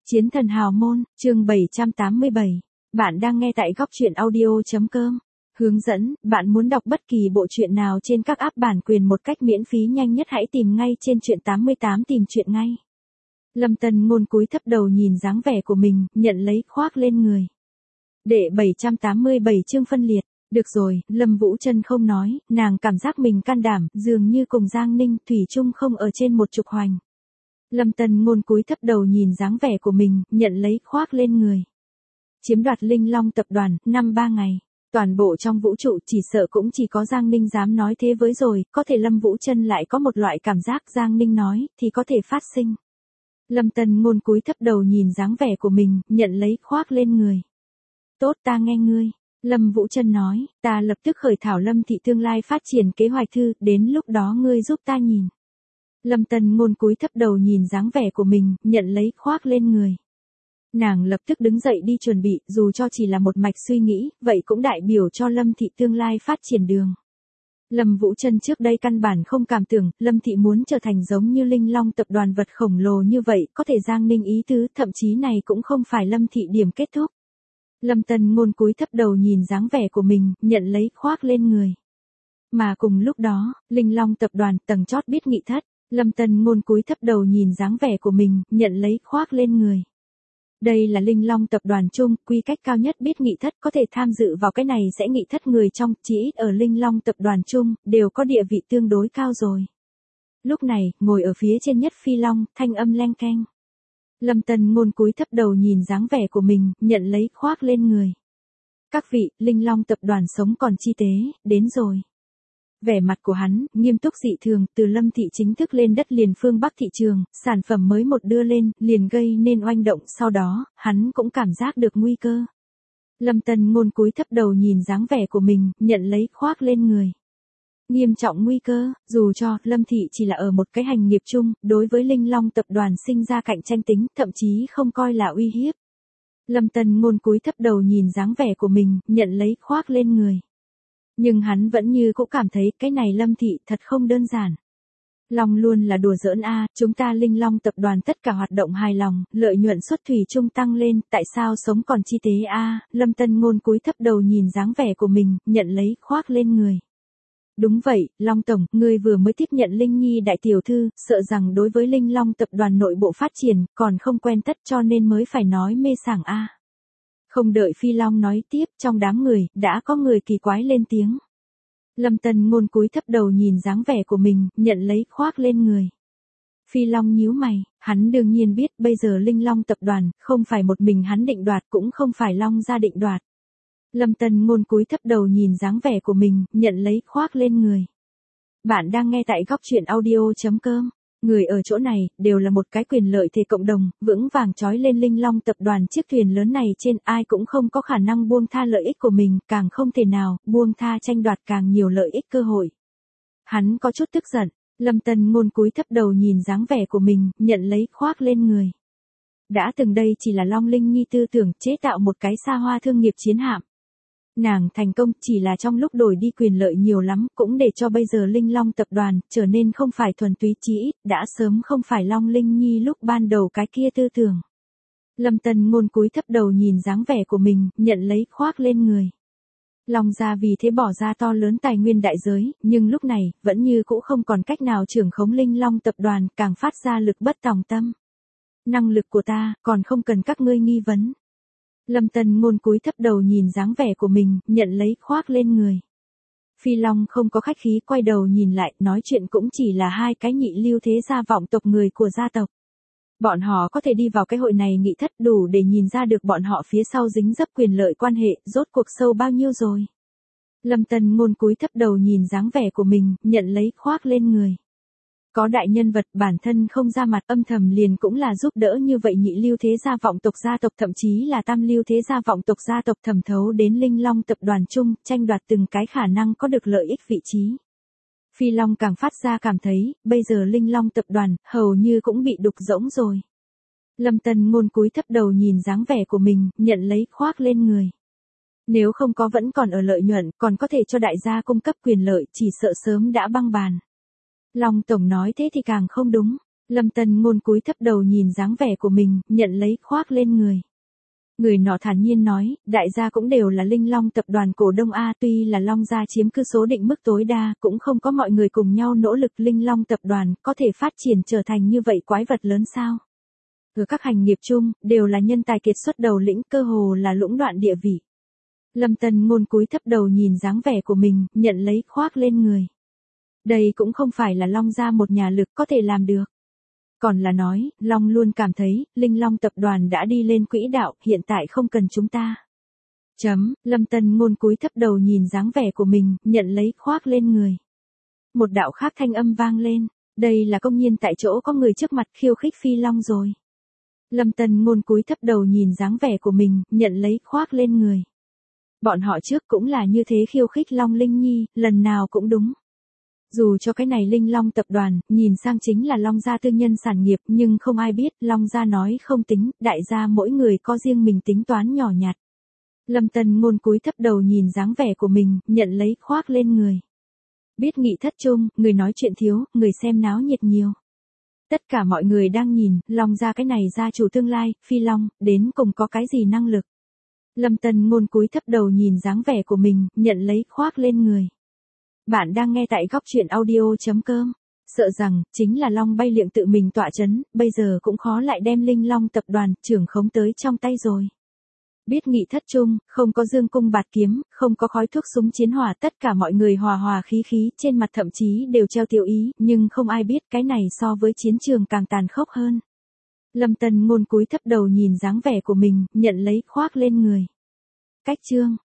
Chiến thần hào môn, chương 787. Bạn đang nghe tại góc truyện audio.com. Hướng dẫn, bạn muốn đọc bất kỳ bộ truyện nào trên các app bản quyền một cách miễn phí nhanh nhất hãy tìm ngay trên truyện 88 tìm truyện ngay. Lâm Tân Ngôn cúi thấp đầu nhìn dáng vẻ của mình, nhận lấy khoác lên người. Đệ 787 chương phân liệt. Được rồi, Lâm Vũ Trân không nói, nàng cảm giác mình can đảm, dường như cùng Giang Ninh thủy chung không ở trên một trục hoành. Lâm Tân Ngôn cúi thấp đầu nhìn dáng vẻ của mình, nhận lấy khoác lên người. Chiếm đoạt Linh Long tập đoàn, 3 ngày. Toàn bộ trong vũ trụ chỉ sợ cũng chỉ có Giang Ninh dám nói thế với rồi, có thể Lâm Vũ Trân lại có một loại cảm giác Giang Ninh nói, thì có thể phát sinh. Lâm Tân Ngôn cúi thấp đầu nhìn dáng vẻ của mình, nhận lấy khoác lên người. Tốt, ta nghe ngươi. Lâm Vũ Trân nói, ta lập tức khởi thảo Lâm thị tương lai phát triển kế hoạch thư, đến lúc đó ngươi giúp ta nhìn. Lâm Tân Ngôn cúi thấp đầu nhìn dáng vẻ của mình, nhận lấy khoác lên người. Nàng lập tức đứng dậy đi chuẩn bị, dù cho chỉ là một mạch suy nghĩ, vậy cũng đại biểu cho Lâm thị tương lai phát triển đường. Lâm Vũ Trân trước đây căn bản không cảm tưởng, Lâm thị muốn trở thành giống như Linh Long tập đoàn vật khổng lồ như vậy, có thể Giang Ninh ý tứ, thậm chí này cũng không phải Lâm thị điểm kết thúc. Lâm Tân Ngôn cúi thấp đầu nhìn dáng vẻ của mình, nhận lấy khoác lên người. Mà cùng lúc đó, Linh Long tập đoàn tầng chót biết nghị thất. Lâm Tân Ngôn cúi thấp đầu nhìn dáng vẻ của mình, nhận lấy khoác lên người. Đây là Linh Long tập đoàn chung, quy cách cao nhất biết nghị thất có thể tham dự vào cái này sẽ nghị thất người trong, chỉ ít ở Linh Long tập đoàn chung, đều có địa vị tương đối cao rồi. Lúc này, ngồi ở phía trên nhất Phi Long, thanh âm leng keng. Lâm Tân Ngôn cúi thấp đầu nhìn dáng vẻ của mình, nhận lấy khoác lên người. Các vị, Linh Long tập đoàn sống còn chi tế, đến rồi. Vẻ mặt của hắn, nghiêm túc dị thường, từ Lâm thị chính thức lên đất liền phương Bắc thị trường, sản phẩm mới một đưa lên, liền gây nên oanh động, sau đó, hắn cũng cảm giác được nguy cơ. Lâm Tân Ngôn cúi thấp đầu nhìn dáng vẻ của mình, nhận lấy khoác lên người. Nghiêm trọng nguy cơ, dù cho Lâm thị chỉ là ở một cái hành nghiệp chung, đối với Linh Long tập đoàn sinh ra cạnh tranh tính, thậm chí không coi là uy hiếp. Lâm Tân Ngôn cúi thấp đầu nhìn dáng vẻ của mình, nhận lấy khoác lên người. Nhưng hắn vẫn như cũng cảm thấy cái này Lâm thị thật không đơn giản. Long luôn là đùa giỡn a, chúng ta Linh Long tập đoàn tất cả hoạt động hài lòng, lợi nhuận suất thủy chung tăng lên, tại sao sống còn chi tế a? Lâm Tân Ngôn cúi thấp đầu nhìn dáng vẻ của mình, nhận lấy khoác lên người. Đúng vậy, Long tổng, ngươi vừa mới tiếp nhận Linh Nhi đại tiểu thư, sợ rằng đối với Linh Long tập đoàn nội bộ phát triển, còn không quen tất cho nên mới phải nói mê sảng a. Không đợi Phi Long nói tiếp, trong đám người, đã có người kỳ quái lên tiếng. Lâm Tân Ngôn cúi thấp đầu nhìn dáng vẻ của mình, nhận lấy khoác lên người. Phi Long nhíu mày, hắn đương nhiên biết bây giờ Linh Long tập đoàn, không phải một mình hắn định đoạt cũng không phải Long gia định đoạt. Lâm Tân Ngôn cúi thấp đầu nhìn dáng vẻ của mình, nhận lấy khoác lên người. Bạn đang nghe tại góc truyện audio.com. Người ở chỗ này, đều là một cái quyền lợi thể cộng đồng, vững vàng trói lên Linh Long tập đoàn chiếc thuyền lớn này trên ai cũng không có khả năng buông tha lợi ích của mình, càng không thể nào, buông tha tranh đoạt càng nhiều lợi ích cơ hội. Hắn có chút tức giận, Lâm Tân Ngôn cúi thấp đầu nhìn dáng vẻ của mình, nhận lấy khoác lên người. Đã từng đây chỉ là Long Linh Nhi tư tưởng chế tạo một cái xa hoa thương nghiệp chiến hạm. Nàng thành công chỉ là trong lúc đổi đi quyền lợi nhiều lắm, cũng để cho bây giờ Linh Long tập đoàn trở nên không phải thuần túy chí ít, đã sớm không phải Long Linh Nhi lúc ban đầu cái kia tư tưởng. Lâm Tân Ngôn cúi thấp đầu nhìn dáng vẻ của mình, nhận lấy khoác lên người. Long gia vì thế bỏ ra to lớn tài nguyên đại giới, nhưng lúc này, vẫn như cũ không còn cách nào trưởng khống Linh Long tập đoàn, càng phát ra lực bất tòng tâm. Năng lực của ta, còn không cần các ngươi nghi vấn. Lâm Tân Ngôn cúi thấp đầu nhìn dáng vẻ của mình, nhận lấy khoác lên người. Phi Long không có khách khí quay đầu nhìn lại, nói chuyện cũng chỉ là hai cái nhị lưu thế gia vọng tộc người của gia tộc. Bọn họ có thể đi vào cái hội này nghị thất đủ để nhìn ra được bọn họ phía sau dính dấp quyền lợi quan hệ, rốt cuộc sâu bao nhiêu rồi. Lâm Tân Ngôn cúi thấp đầu nhìn dáng vẻ của mình, nhận lấy khoác lên người. Có đại nhân vật bản thân không ra mặt âm thầm liền cũng là giúp đỡ như vậy nhị lưu thế gia vọng tộc gia tộc thậm chí là tam lưu thế gia vọng tộc gia tộc thẩm thấu đến Linh Long tập đoàn chung, tranh đoạt từng cái khả năng có được lợi ích vị trí. Phi Long càng phát ra cảm thấy, bây giờ Linh Long tập đoàn, hầu như cũng bị đục rỗng rồi. Lâm Tân Ngôn cúi thấp đầu nhìn dáng vẻ của mình, nhận lấy khoác lên người. Nếu không có vẫn còn ở lợi nhuận, còn có thể cho đại gia cung cấp quyền lợi, chỉ sợ sớm đã băng bàn. Long tổng nói thế thì càng không đúng. Lâm Tân Ngôn cúi thấp đầu nhìn dáng vẻ của mình, nhận lấy khoác lên người. Người nọ thản nhiên nói, đại gia cũng đều là Linh Long tập đoàn cổ đông A, tuy là Long gia chiếm cứ số định mức tối đa, cũng không có mọi người cùng nhau nỗ lực Linh Long tập đoàn có thể phát triển trở thành như vậy quái vật lớn sao. Ở các hành nghiệp chung, đều là nhân tài kiệt xuất đầu lĩnh, cơ hồ là lũng đoạn địa vị. Lâm Tân Ngôn cúi thấp đầu nhìn dáng vẻ của mình, nhận lấy khoác lên người. Đây cũng không phải là Long gia một nhà lực có thể làm được. Còn là nói, Long luôn cảm thấy, Linh Long tập đoàn đã đi lên quỹ đạo, hiện tại không cần chúng ta. Lâm Tân Ngôn cúi thấp đầu nhìn dáng vẻ của mình, nhận lấy khoác lên người. Một đạo khác thanh âm vang lên, đây là công nhiên tại chỗ có người trước mặt khiêu khích Phi Long rồi. Lâm Tân Ngôn cúi thấp đầu nhìn dáng vẻ của mình, nhận lấy khoác lên người. Bọn họ trước cũng là như thế khiêu khích Long Linh Nhi, lần nào cũng đúng. Dù cho cái này Linh Long tập đoàn, nhìn sang chính là Long gia tư nhân sản nghiệp, nhưng không ai biết, Long gia nói không tính, đại gia mỗi người có riêng mình tính toán nhỏ nhặt. Lâm Tân Ngôn cúi thấp đầu nhìn dáng vẻ của mình, nhận lấy khoác lên người. Biết nghị thất chung, người nói chuyện thiếu, người xem náo nhiệt nhiều. Tất cả mọi người đang nhìn, Long gia cái này gia chủ tương lai, Phi Long, đến cùng có cái gì năng lực. Lâm Tân Ngôn cúi thấp đầu nhìn dáng vẻ của mình, nhận lấy khoác lên người. Bạn đang nghe tại góc truyện audio.com. Sợ rằng, chính là Long Bay Liệng tự mình tọa chấn, bây giờ cũng khó lại đem Linh Long tập đoàn, trưởng khống tới trong tay rồi. Biết nghị thất chung, không có dương cung bạt kiếm, không có khói thuốc súng chiến hỏa, tất cả mọi người hòa hòa khí khí, trên mặt thậm chí đều treo tiêu ý, nhưng không ai biết cái này so với chiến trường càng tàn khốc hơn. Lâm Tân Ngôn cúi thấp đầu nhìn dáng vẻ của mình, nhận lấy khoác lên người. Cách chương